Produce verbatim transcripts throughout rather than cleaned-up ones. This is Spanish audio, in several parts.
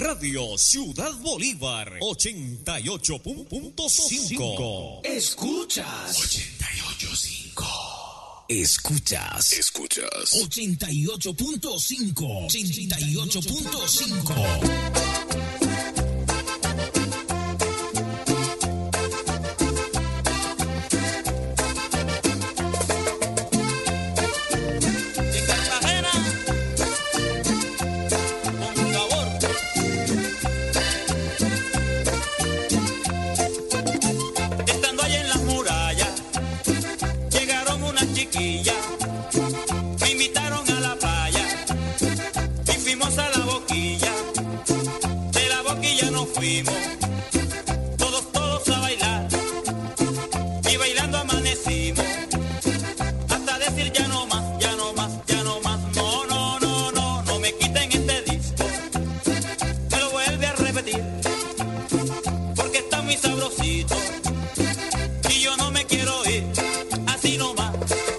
Radio Ciudad Bolívar, ochenta y ocho punto cinco. Escuchas ochenta y ocho punto cinco. Escuchas. Escuchas. ochenta y ocho punto cinco. ochenta y ocho punto cinco. Me invitaron a la playa y fuimos a la boquilla. De la boquilla nos fuimos todos, todos a bailar. Y bailando amanecimos hasta decir ya no más, ya no más, ya no más. No, no, no, no, no me quiten este disco. Me lo vuelve a repetir porque está muy sabrosito y yo no me quiero ir así nomás.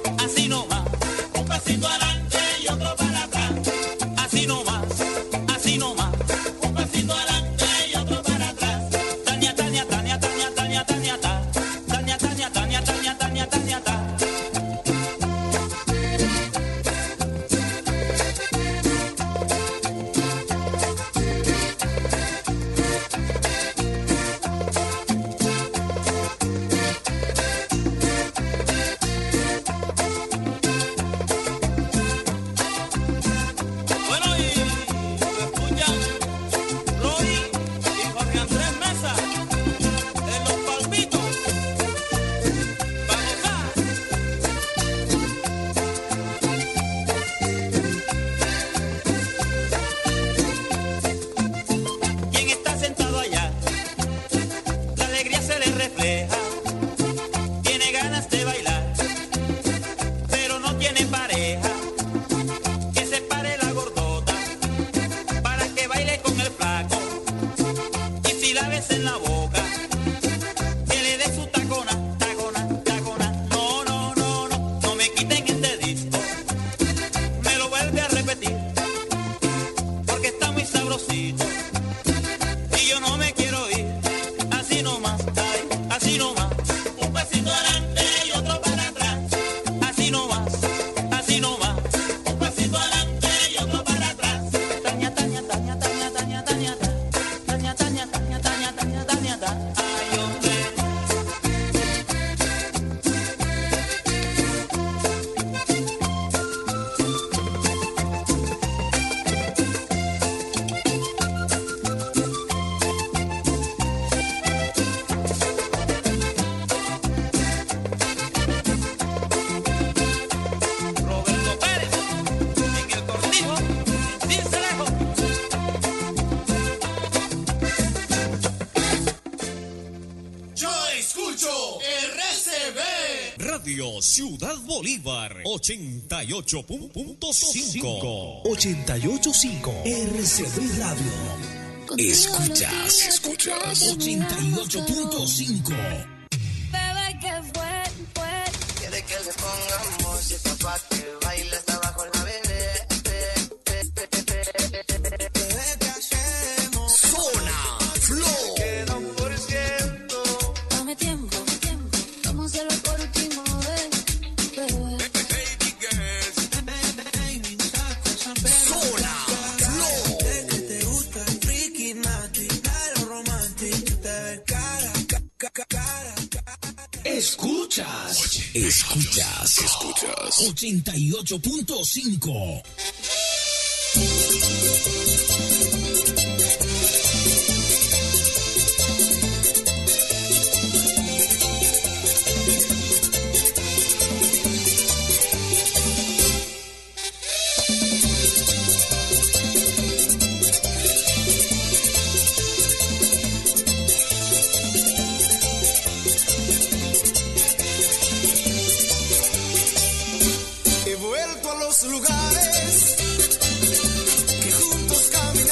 Ciudad Bolívar, ochenta y ocho punto cinco. ochenta y ocho punto cinco. R C B Radio. Escuchas. Escuchas. ochenta y ocho punto cinco. Bebé, que fue, fue. Quiere que le ponga música pa' que baile hasta abajo la bebé. Bebé, ¿qué hacemos? Zona Flow. Queda un por ciento. Dame tiempo, tiempo. Vamos a hacerlo por última vez. Escuchas. Escuchas. Escuchas. ochenta y ocho punto cinco. Lugares que juntos caminan.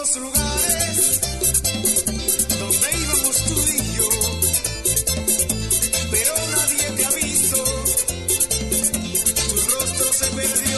los lugares donde íbamos tú y yo, pero nadie te avisó, tu rostro se perdió.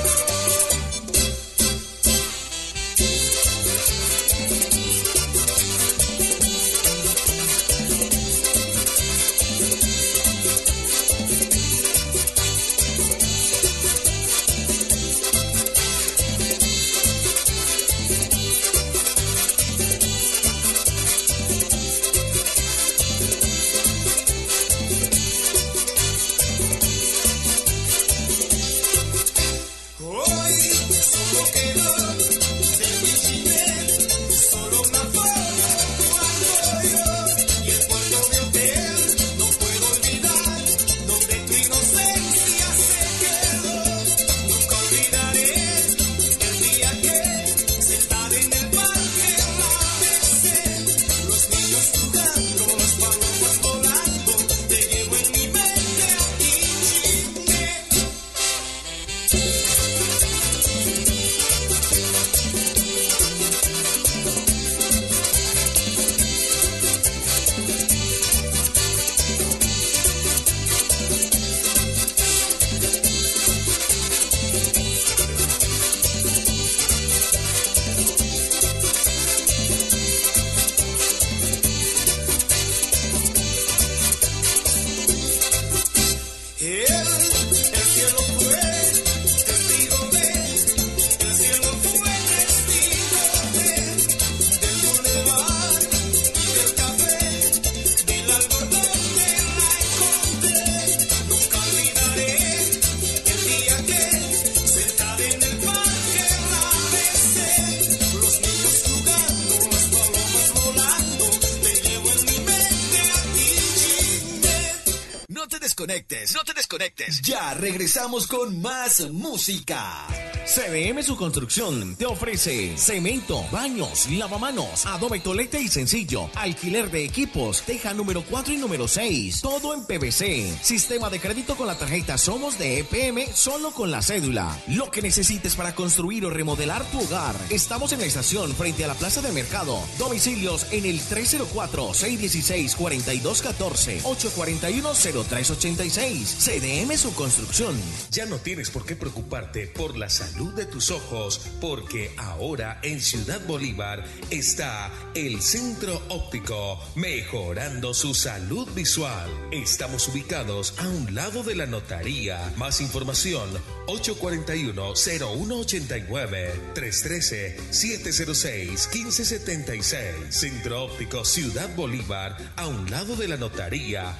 desconectes, no te desconectes. Ya regresamos con más música. C D M Su Construcción te ofrece cemento, baños, lavamanos, adobe tolete y sencillo, alquiler de equipos, teja número cuatro y número seis, todo en P V C, sistema de crédito con la tarjeta Somos de E P M solo con la cédula. Lo que necesites para construir o remodelar tu hogar. Estamos en la estación frente a la Plaza de Mercado. Domicilios en el tres cero cuatro, seis uno seis, cuatro dos uno cuatro, ocho cuatro uno, cero tres ocho seis. C D M Su Construcción. Ya no tienes por qué preocuparte por la salud de tus ojos, porque ahora en Ciudad Bolívar está el Centro Óptico, mejorando su salud visual. Estamos ubicados a un lado de la notaría. Más información ocho cuatro uno, cero uno ocho nueve, tres uno tres, siete cero seis, uno cinco siete seis. Centro Óptico Ciudad Bolívar, a un lado de la notaría,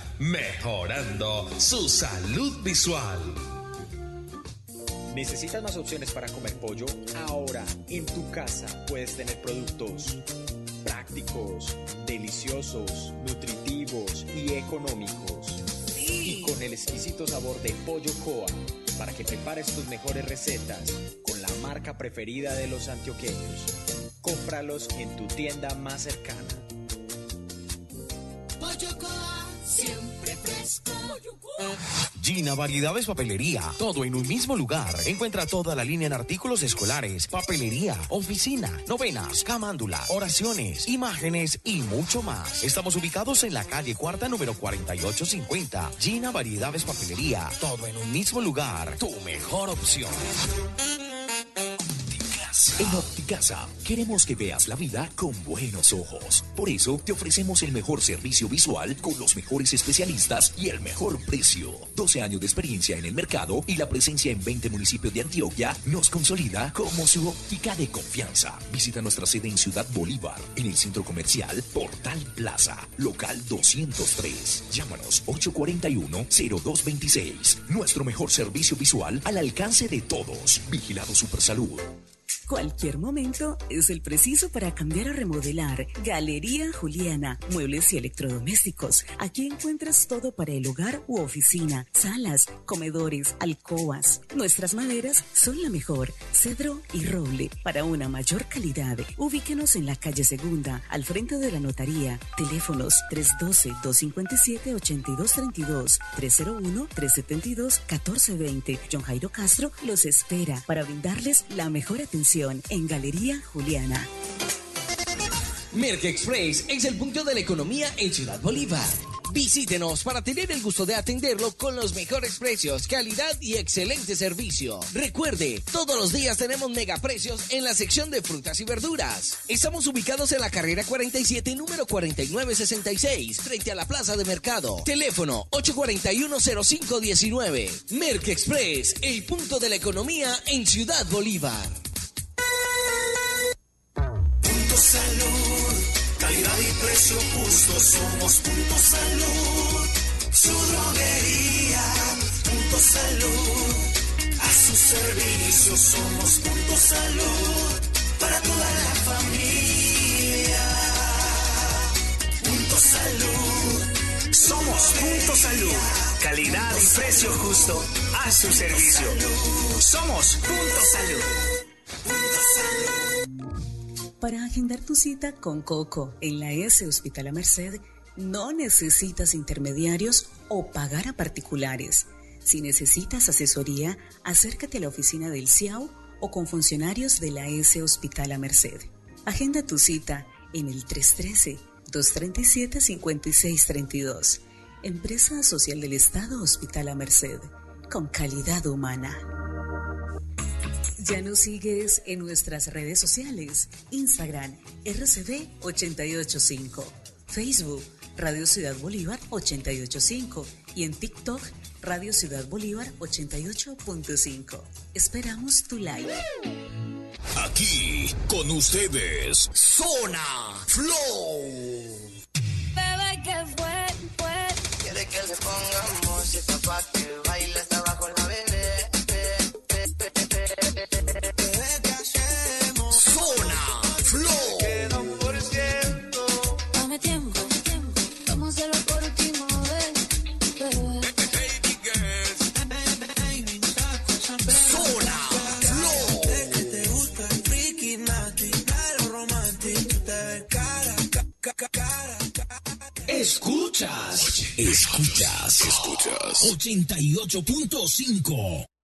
mejorando su salud visual. ¿Necesitas más opciones para comer pollo? Ahora, en tu casa puedes tener productos prácticos, deliciosos, nutritivos y económicos. Sí. Y con el exquisito sabor de Pollo Coa, para que prepares tus mejores recetas con la marca preferida de los antioqueños. Cómpralos en tu tienda más cercana. Pollo Coa, siempre fresco. Gina Variedades Papelería, todo en un mismo lugar. Encuentra toda la línea en artículos escolares, papelería, oficina, novenas, camándula, oraciones, imágenes y mucho más. Estamos ubicados en la calle Cuarta, número cuarenta y ocho cincuenta. Gina Variedades Papelería, todo en un mismo lugar. Tu mejor opción. En Opticasa queremos que veas la vida con buenos ojos. Por eso te ofrecemos el mejor servicio visual con los mejores especialistas y el mejor precio. doce años de experiencia en el mercado y la presencia en veinte municipios de Antioquia nos consolida como su óptica de confianza. Visita nuestra sede en Ciudad Bolívar, en el centro comercial Portal Plaza, local doscientos tres. Llámanos ocho cuatro uno, cero dos dos seis. Nuestro mejor servicio visual al alcance de todos. Vigilado Supersalud. Cualquier momento es el preciso para cambiar o remodelar. Galería Juliana, muebles y electrodomésticos. Aquí encuentras todo para el hogar u oficina, salas, comedores, alcobas. Nuestras maderas son la mejor, cedro y roble, para una mayor calidad. Ubíquenos en la calle Segunda, al frente de la notaría. Teléfonos tres uno dos, dos cinco siete, ocho dos tres dos, tres cero uno, tres siete dos, uno cuatro dos cero. John Jairo Castro los espera para brindarles la mejor atención en Galería Juliana. Merck Express es el punto de la economía en Ciudad Bolívar. Visítenos para tener el gusto de atenderlo con los mejores precios, calidad y excelente servicio. Recuerde, todos los días tenemos megaprecios en la sección de frutas y verduras. Estamos ubicados en la carrera cuarenta y siete, número cuarenta y nueve sesenta y seis, frente a la Plaza de Mercado. Teléfono ocho cuatro uno, cero cinco uno nueve. Merck Express, el punto de la economía en Ciudad Bolívar. Punto Salud, calidad y precio justo, somos Punto Salud, su droguería. Punto Salud, a su servicio somos Punto Salud, para toda la familia. Punto Salud, somos Punto Salud, calidad y precio justo, a su servicio. Somos Punto Salud. Punto Salud. Para agendar tu cita con Coco en la S Hospital La Merced, no necesitas intermediarios o pagar a particulares. Si necesitas asesoría, acércate a la oficina del C I A U o con funcionarios de la S Hospital La Merced. Agenda tu cita en el tres uno tres, dos tres siete, cinco seis tres dos. Empresa Social del Estado Hospital La Merced, con calidad humana. Ya nos sigues en nuestras redes sociales, Instagram, R C B ochenta y ocho punto cinco, Facebook, Radio Ciudad Bolívar ochenta y ocho punto cinco y en TikTok, Radio Ciudad Bolívar ochenta y ocho punto cinco. Esperamos tu like. Aquí, con ustedes, Zona Flow. Bebé, ¿qué fue? Fue. Quiere que le pongamos música pa' que baile hasta abajo la bebé. Zona Flow. Queda un por ciento. Dame tiempo, tiempo. Vamos a hacerlo por última vez, bebé. Zona Flow. Que te gusta el friki, nati, el romántico, te ves cara, ca, ca, cara. Escuchas, escuchas, Escuchas. ochenta y ocho punto cinco.